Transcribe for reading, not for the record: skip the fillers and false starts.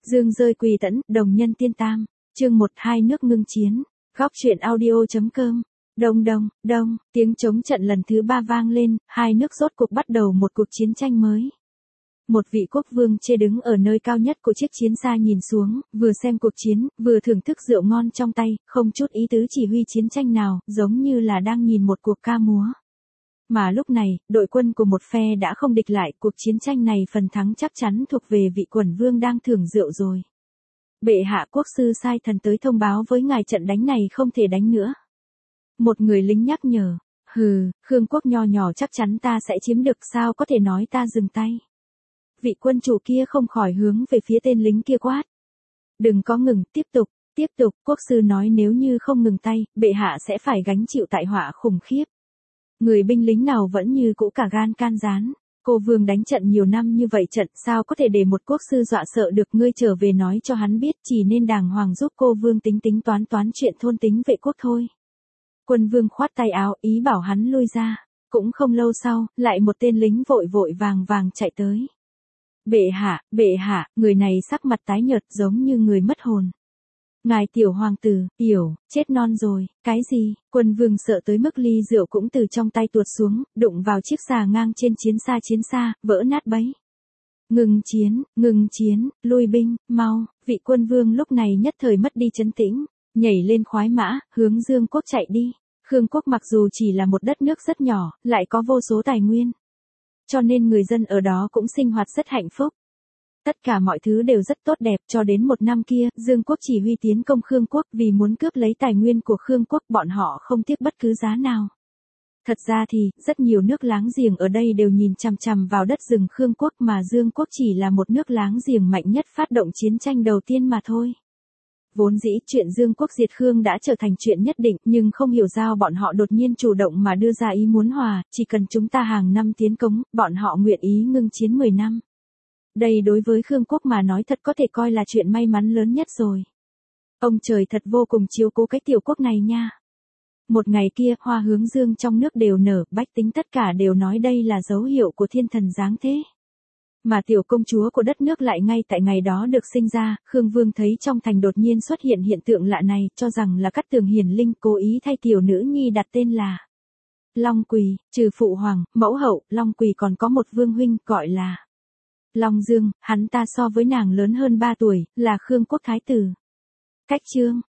Dương rơi quỳ tẫn, đồng nhân tiên tam. Chương 1 hai nước ngưng chiến. Góc truyện audio.com. Đông đông, đông, tiếng trống trận lần thứ 3 vang lên, hai nước rốt cuộc bắt đầu một cuộc chiến tranh mới. Một vị quốc vương chê đứng ở nơi cao nhất của chiếc chiến xa nhìn xuống, vừa xem cuộc chiến, vừa thưởng thức rượu ngon trong tay, không chút ý tứ chỉ huy chiến tranh nào, giống như là đang nhìn một cuộc ca múa. Mà lúc này, đội quân của một phe đã không địch lại, cuộc chiến tranh này phần thắng chắc chắn thuộc về vị quần vương đang thưởng rượu rồi. Bệ hạ quốc sư sai thần tới thông báo với ngài trận đánh này không thể đánh nữa. Một người lính nhắc nhở, Khương quốc nho nhỏ chắc chắn ta sẽ chiếm được, sao có thể nói ta dừng tay. Vị quân chủ kia không khỏi hướng về phía tên lính kia quát. Đừng có ngừng, tiếp tục, quốc sư nói nếu như không ngừng tay, bệ hạ sẽ phải gánh chịu tai họa khủng khiếp. Người binh lính nào vẫn như cũ cả gan can gián. Cô vương đánh trận nhiều năm như vậy trận sao có thể để một quốc sư dọa sợ được, ngươi trở về nói cho hắn biết chỉ nên đàng hoàng giúp cô vương tính toán chuyện thôn tính vệ quốc thôi. Quân vương khoát tay áo ý bảo hắn lui ra. Cũng không lâu sau, lại một tên lính vội vàng chạy tới. Bệ hạ, người này sắc mặt tái nhợt giống như người mất hồn. Ngài tiểu hoàng tử, chết non rồi, cái gì? Quân vương sợ tới mức ly rượu cũng từ trong tay tuột xuống, đụng vào chiếc xà ngang trên chiến xa, vỡ nát bấy. Ngừng chiến, lui binh, mau, vị quân vương lúc này nhất thời mất đi trấn tĩnh, nhảy lên khoái mã, hướng Dương quốc chạy đi. Khương quốc mặc dù chỉ là một đất nước rất nhỏ, lại có vô số tài nguyên. Cho nên người dân ở đó cũng sinh hoạt rất hạnh phúc. Tất cả mọi thứ đều rất tốt đẹp, cho đến một năm kia, Dương quốc chỉ huy tiến công Khương quốc, vì muốn cướp lấy tài nguyên của Khương quốc, bọn họ không tiếc bất cứ giá nào. Thật ra thì, rất nhiều nước láng giềng ở đây đều nhìn chằm chằm vào đất rừng Khương quốc, mà Dương quốc chỉ là một nước láng giềng mạnh nhất phát động chiến tranh đầu tiên mà thôi. Vốn dĩ chuyện Dương quốc diệt Khương đã trở thành chuyện nhất định, nhưng không hiểu sao bọn họ đột nhiên chủ động mà đưa ra ý muốn hòa, chỉ cần chúng ta hàng năm tiến công, bọn họ nguyện ý ngưng chiến 10 năm. Đây đối với Khương quốc mà nói thật có thể coi là chuyện may mắn lớn nhất rồi. Ông trời thật vô cùng chiếu cố cái tiểu quốc này nha. Một ngày kia, hoa hướng dương trong nước đều nở, bách tính tất cả đều nói đây là dấu hiệu của thiên thần giáng thế. Mà tiểu công chúa của đất nước lại ngay tại ngày đó được sinh ra, Khương Vương thấy trong thành đột nhiên xuất hiện hiện tượng lạ này, cho rằng là Cát Tường hiển linh, cố ý thay tiểu nữ nhi đặt tên là Long Quỳ, trừ phụ hoàng, mẫu hậu, Long Quỳ còn có một vương huynh, gọi là Long Dương, hắn ta so với nàng lớn hơn 3 tuổi, là Khương quốc thái tử. Cách chương,